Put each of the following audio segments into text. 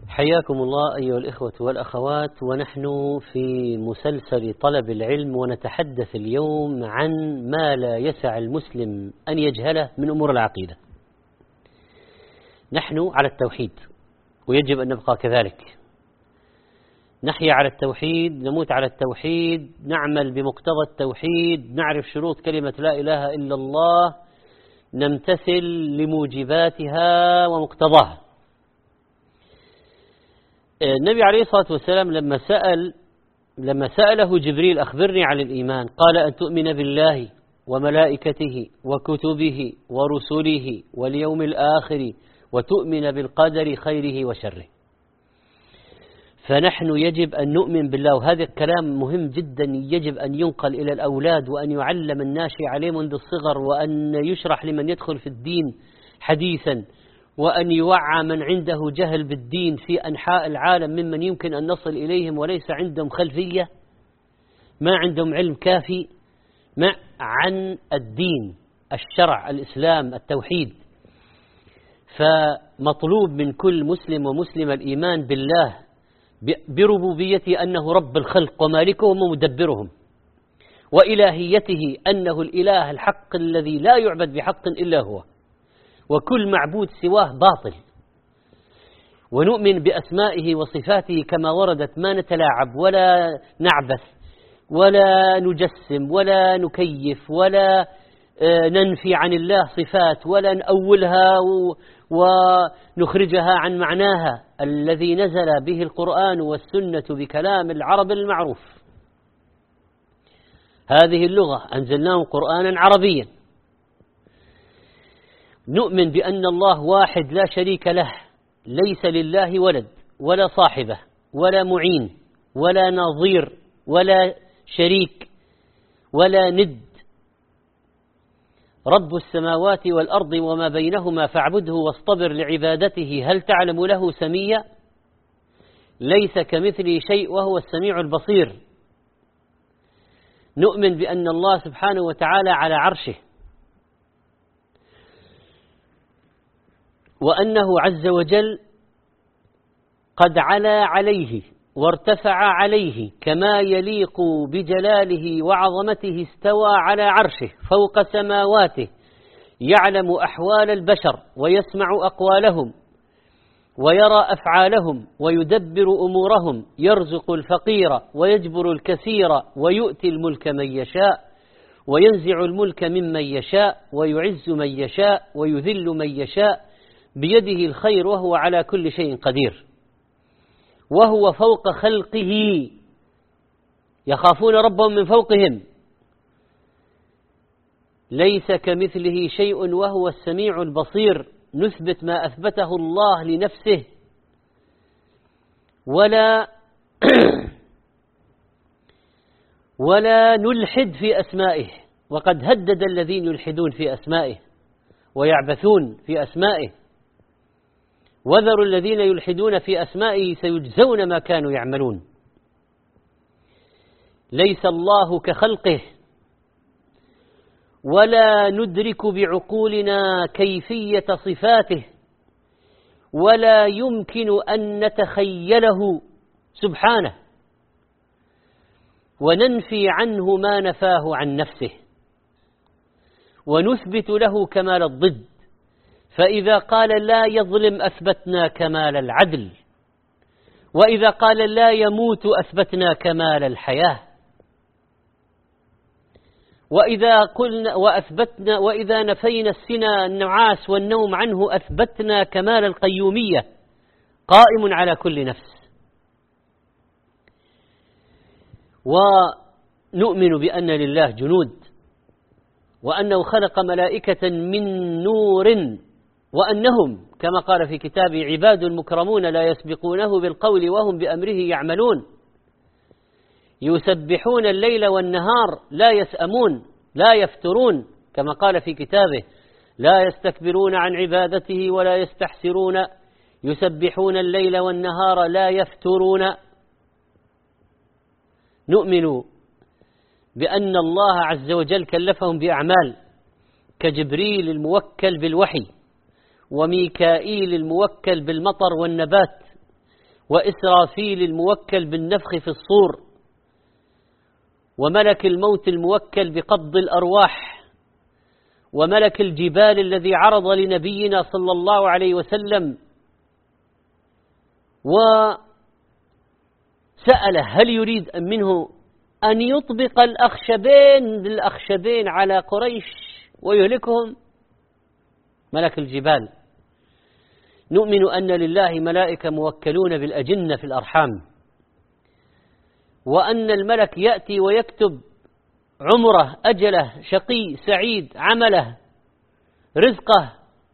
حياكم الله أيها الإخوة والأخوات، ونحن في مسلسل طلب العلم، ونتحدث اليوم عن ما لا يسع المسلم أن يجهله من أمور العقيدة. نحن على التوحيد ويجب أن نبقى كذلك، نحيا على التوحيد، نموت على التوحيد، نعمل بمقتضى التوحيد، نعرف شروط كلمة لا إله إلا الله، نمتثل لموجباتها ومقتضاها. النبي عليه الصلاة والسلام لما سأله جبريل أخبرني عن الإيمان، قال أن تؤمن بالله وملائكته وكتبه ورسله واليوم الآخر وتؤمن بالقدر خيره وشره. فنحن يجب أن نؤمن بالله، وهذا الكلام مهم جدا، يجب أن ينقل إلى الأولاد وأن يعلم الناشئ عليه منذ الصغر، وأن يشرح لمن يدخل في الدين حديثا، وأن يوعى من عنده جهل بالدين في أنحاء العالم ممن يمكن أن نصل إليهم وليس عندهم خلفية، ما عندهم علم كافي عن الدين، الشرع، الإسلام، التوحيد. فمطلوب من كل مسلم ومسلم الإيمان بالله بربوبيته أنه رب الخلق ومالكهم ومدبرهم، وإلهيته أنه الإله الحق الذي لا يعبد بحق إلا هو، وكل معبود سواه باطل. ونؤمن بأسمائه وصفاته كما وردت، ما نتلاعب ولا نعبث ولا نجسم ولا نكيف ولا ننفي عن الله صفات ولا نأولها ونخرجها عن معناها الذي نزل به القرآن والسنة بكلام العرب المعروف. هذه اللغة أنزلناه قرآنا عربيا. نؤمن بأن الله واحد لا شريك له، ليس لله ولد ولا صاحبة ولا معين ولا نظير ولا شريك ولا ند، رب السماوات والأرض وما بينهما فاعبده واصطبر لعبادته هل تعلم له سميا، ليس كمثله شيء وهو السميع البصير. نؤمن بأن الله سبحانه وتعالى على عرشه، وأنه عز وجل قد علا عليه وارتفع عليه كما يليق بجلاله وعظمته، استوى على عرشه فوق سماواته، يعلم أحوال البشر ويسمع أقوالهم ويرى أفعالهم ويدبر أمورهم، يرزق الفقير ويجبر الكثير ويؤتي الملك من يشاء وينزع الملك ممن يشاء ويعز من يشاء ويذل من يشاء، بيده الخير وهو على كل شيء قدير، وهو فوق خلقه، يخافون ربهم من فوقهم، ليس كمثله شيء وهو السميع البصير. نثبت ما أثبته الله لنفسه ولا نلحد في أسمائه، وقد هدد الذين يلحدون في أسمائه ويعبثون في أسمائه، وذروا الذين يلحدون في أسمائه سيجزون ما كانوا يعملون. ليس الله كخلقه، ولا ندرك بعقولنا كيفية صفاته، ولا يمكن أن نتخيله سبحانه، وننفي عنه ما نفاه عن نفسه، ونثبت له كمال الضد. فإذا قال لا يظلم أثبتنا كمال العدل، وإذا قال لا يموت أثبتنا كمال الحياة، وإذا نفينا السنى النعاس والنوم عنه أثبتنا كمال القيومية، قائم على كل نفس. ونؤمن بأن لله جنود، وأنه خلق ملائكة من نور، وأنهم كما قال في كتابه عباد مكرمون لا يسبقونه بالقول وهم بأمره يعملون، يسبحون الليل والنهار لا يسأمون لا يفترون، كما قال في كتابه لا يستكبرون عن عبادته ولا يستحسرون، يسبحون الليل والنهار لا يفترون. نؤمن بأن الله عز وجل كلفهم بأعمال كجبريل الموكل بالوحي، وميكائيل الموكل بالمطر والنبات، وإسرافيل الموكل بالنفخ في الصور، وملك الموت الموكل بقبض الأرواح، وملك الجبال الذي عرض لنبينا صلى الله عليه وسلم وسأله هل يريد منه أن يطبق الأخشبين على قريش ويهلكهم. ملك الجبال. نؤمن أن لله ملائكة موكلون بالأجنة في الأرحام، وأن الملك يأتي ويكتب عمره، أجله، شقي، سعيد، عمله، رزقه.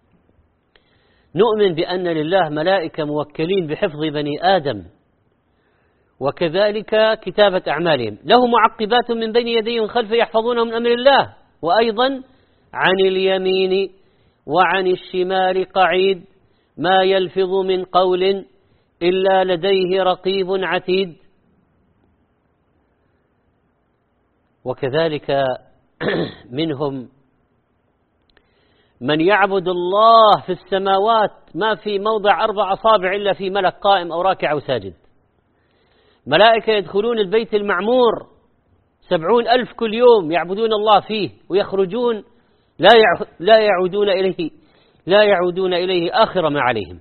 نؤمن بأن لله ملائكة موكلين بحفظ بني آدم، وكذلك كتابة أعمالهم. له معقبات من بين يديه ومن خلفه يحفظونه من أمر الله، وأيضا عن اليمين وعن الشمال قعيد، ما يلفظ من قول إلا لديه رقيب عتيد. وكذلك منهم من يعبد الله في السماوات، ما في موضع 4 أصابع إلا في ملك قائم أو راكع أو ساجد. ملائكة يدخلون البيت المعمور 70,000 كل يوم يعبدون الله فيه، ويخرجون لا يعودون إليه آخر ما عليهم.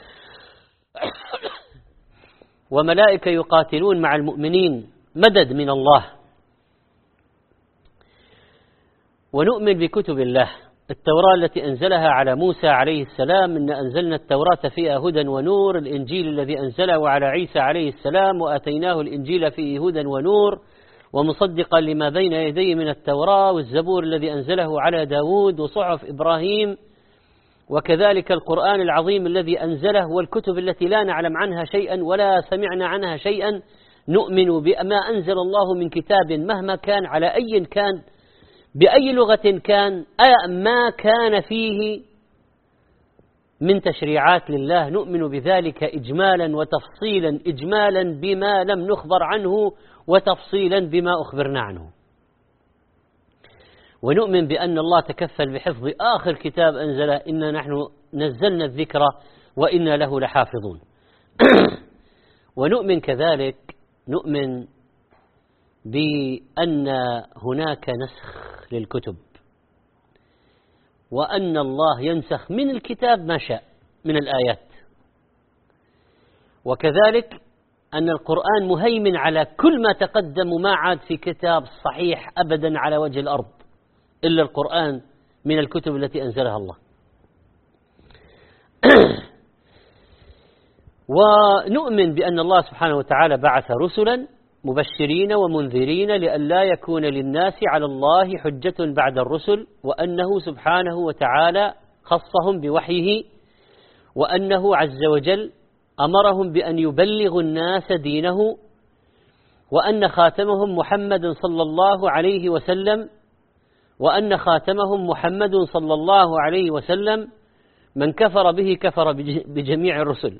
وملائكة يقاتلون مع المؤمنين مدد من الله. ونؤمن بكتب الله. التوراة التي أنزلها على موسى عليه السلام، إن أنزلنا التوراة فيها هدى ونور. الإنجيل الذي أنزله على عيسى عليه السلام، وآتيناه الإنجيل فيه هدى ونور ومصدقا لما بين يديه من التوراة. والزبور الذي أنزله على داود، وصحف إبراهيم، وكذلك القرآن العظيم الذي أنزله، والكتب التي لا نعلم عنها شيئا ولا سمعنا عنها شيئا. نؤمن بما أنزل الله من كتاب مهما كان، على أي كان، بأي لغة كان، ما كان فيه من تشريعات لله، نؤمن بذلك إجمالا وتفصيلا، إجمالا بما لم نخبر عنه، وتفصيلا بما أخبرنا عنه. ونؤمن بأن الله تكفل بحفظ آخر كتاب أنزله، إنا نحن نزلنا الذكر وإنا له لحافظون. ونؤمن كذلك، نؤمن بأن هناك نسخ للكتب، وأن الله ينسخ من الكتاب ما شاء من الآيات. وكذلك أن القرآن مهيمن على كل ما تقدم، وما عاد في كتاب صحيح أبدا على وجه الأرض إلا القرآن من الكتب التي أنزلها الله. ونؤمن بأن الله سبحانه وتعالى بعث رسلا مبشرين ومنذرين لئلا يكون للناس على الله حجة بعد الرسل، وأنه سبحانه وتعالى خصهم بوحيه، وأنه عز وجل أمرهم بأن يبلغوا الناس دينه، وأن خاتمهم محمد صلى الله عليه وسلم، وأن خاتمهم محمد صلى الله عليه وسلم. من كفر به كفر بجميع الرسل.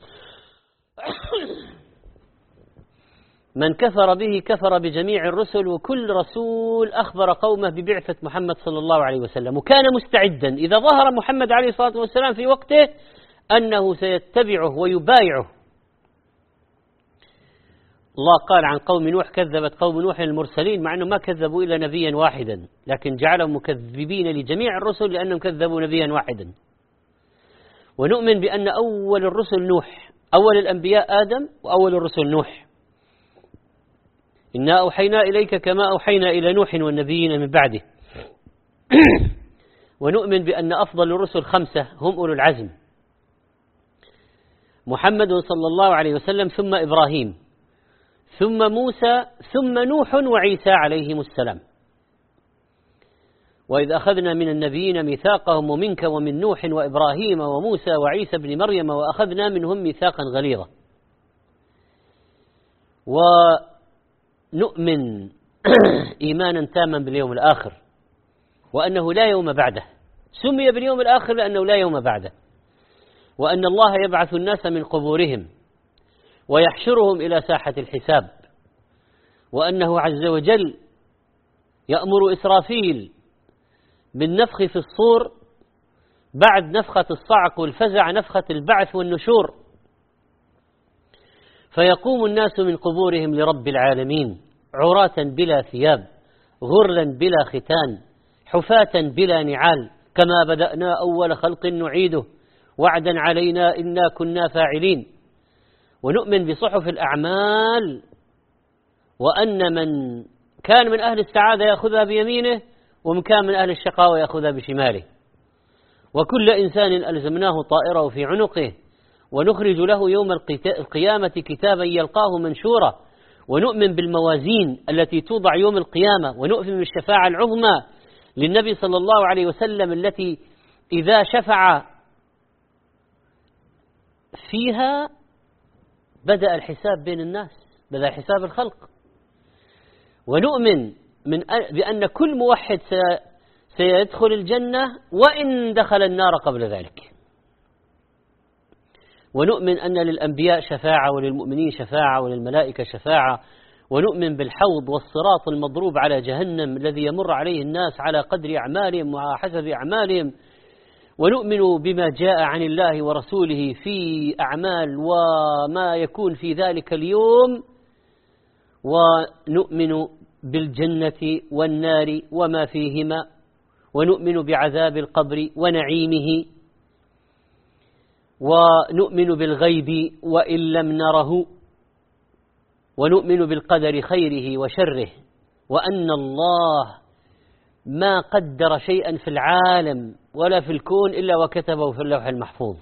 من كفر به كفر بجميع الرسل، وكل رسول أخبر قومه ببعثة محمد صلى الله عليه وسلم، وكان مستعدا إذا ظهر محمد عليه الصلاة والسلام في وقته أنه سيتبعه ويبايعه. الله قال عن قوم نوح كذبت قوم نوح المرسلين، مع أنه ما كذبوا إلا نبيا واحدا، لكن جعلهم مكذبين لجميع الرسل لأنهم كذبوا نبيا واحدا. ونؤمن بأن أول الرسل نوح، أول الأنبياء آدم، وأول الرسل نوح. إنا أوحينا إليك كما أوحينا إلى نوح والنبيين من بعده. ونؤمن بأن أفضل الرسل 5 هم أولو العزم: محمد صلى الله عليه وسلم، ثم إبراهيم، ثم موسى، ثم نوح وعيسى عليهم السلام. وإذ أخذنا من النبيين ميثاقهم ومنك ومن نوح وإبراهيم وموسى وعيسى بن مريم وأخذنا منهم ميثاقا غليظا. ونؤمن إيمانا تاما باليوم الآخر، وأنه لا يوم بعده. سمي باليوم الآخر لأنه لا يوم بعده. وأن الله يبعث الناس من قبورهم ويحشرهم إلى ساحة الحساب. وأنه عز وجل يأمر إسرافيل بالنفخ في الصور بعد نفخة الصعق والفزع، نفخة البعث والنشور. فيقوم الناس من قبورهم لرب العالمين عراة بلا ثياب غرلا بلا ختان حفاة بلا نعال كما بدأنا أول خلق نعيده وعدا علينا إنا كنا فاعلين. ونؤمن بصحف الأعمال وأن من كان من أهل السعادة يأخذها بيمينه ومن كان من أهل الشقاوة يأخذها بشماله. وكل إنسان ألزمناه طائره في عنقه ونخرج له يوم القيامة كتابا يلقاه منشورا. ونؤمن بالموازين التي توضع يوم القيامة ونؤمن بالشفاعة العظمى للنبي صلى الله عليه وسلم التي إذا شفع فيها بدأ الحساب بين الناس، بدأ حساب الخلق. ونؤمن بأن كل موحد سيدخل الجنة وإن دخل النار قبل ذلك. ونؤمن أن للأنبياء شفاعة وللمؤمنين شفاعة وللملائكة شفاعة. ونؤمن بالحوض والصراط المضروب على جهنم الذي يمر عليه الناس على قدر أعمالهم وحسب أعمالهم. ونؤمن بما جاء عن الله ورسوله في أعمال وما يكون في ذلك اليوم. ونؤمن بالجنة والنار وما فيهما. ونؤمن بعذاب القبر ونعيمه. ونؤمن بالغيب وإن لم نره. ونؤمن بالقدر خيره وشره وأن الله ما قدر شيئا في العالم ولا في الكون إلا وكتبه في اللوح المحفوظ.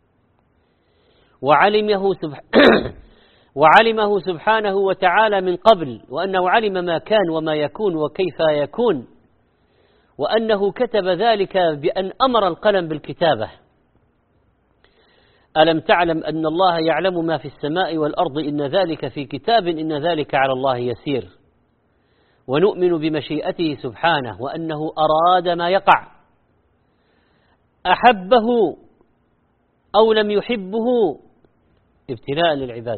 وعلمه سبحانه وتعالى من قبل وأنه علم ما كان وما يكون وكيف يكون. وأنه كتب ذلك بأن أمر القلم بالكتابة. ألم تعلم أن الله يعلم ما في السماء والأرض إن ذلك في كتاب إن ذلك على الله يسير. ونؤمن بمشيئته سبحانه وأنه أراد ما يقع أحبه أو لم يحبه ابتلاء للعباد.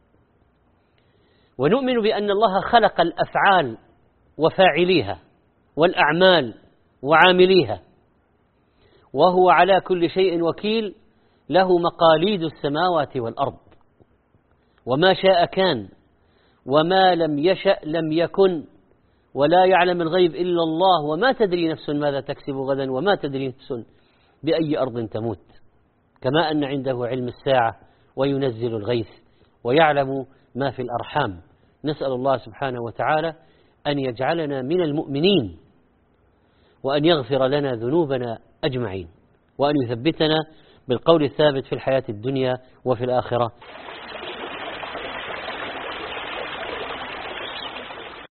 ونؤمن بأن الله خلق الأفعال وفاعليها والأعمال وعامليها وهو على كل شيء وكيل له مقاليد السماوات والأرض وما شاء كان وما لم يشأ لم يكن ولا يعلم الغيب إلا الله وما تدري نفس ماذا تكسب غدا وما تدري نفس بأي أرض تموت. كما أن عنده علم الساعة وينزل الغيث ويعلم ما في الأرحام. نسأل الله سبحانه وتعالى أن يجعلنا من المؤمنين وأن يغفر لنا ذنوبنا أجمعين وأن يثبتنا بالقول الثابت في الحياة الدنيا وفي الآخرة.